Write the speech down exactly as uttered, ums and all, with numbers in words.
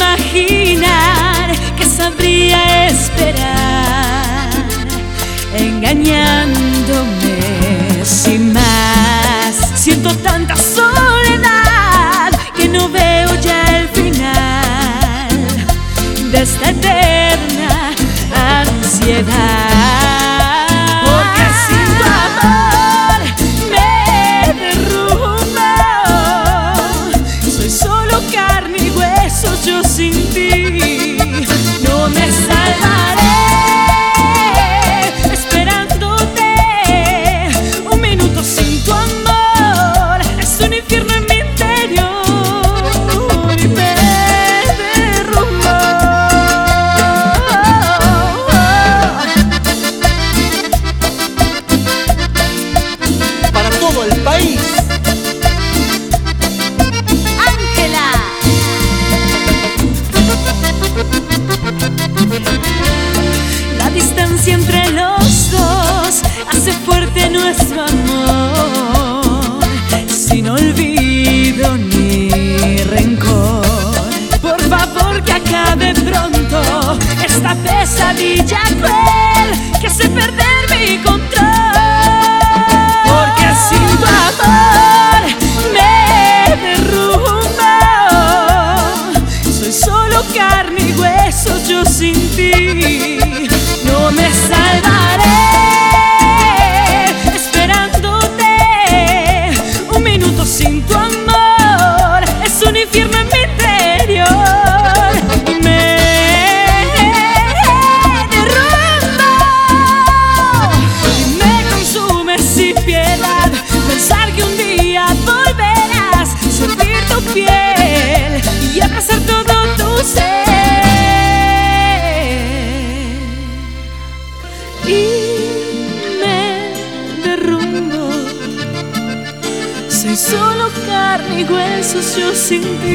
imaginar que sabría esperar, engañándome sin más. Siento tanta soledad que no veo ya el final de esta eterna ansiedad. Porque sin tu amor me derrumbo, soy solo carne y hueso, yo sin ti no me salvaré. Esperándote un minuto sin tu amor es un infierno en mi interior y me derrumbo. Para todo el país, Ángela. La distancia entre los dos hace fuerte nuestro amor, sin olvido ni rencor. Por favor que acabe pronto esta pesadilla cruel que hace perder mi control. Porque sin tu amor me derrumbo, soy solo carne y hueso, yo sin ti no me salvaré. Esperándote un minuto sin tu amor es un infierno en mi interior y me derrumbo y me consume sin piedad pensar que un día volverás, sentir tu piel y abrazar todo tu ser. Y me derrumbo, soy solo carne y huesos, yo sin ti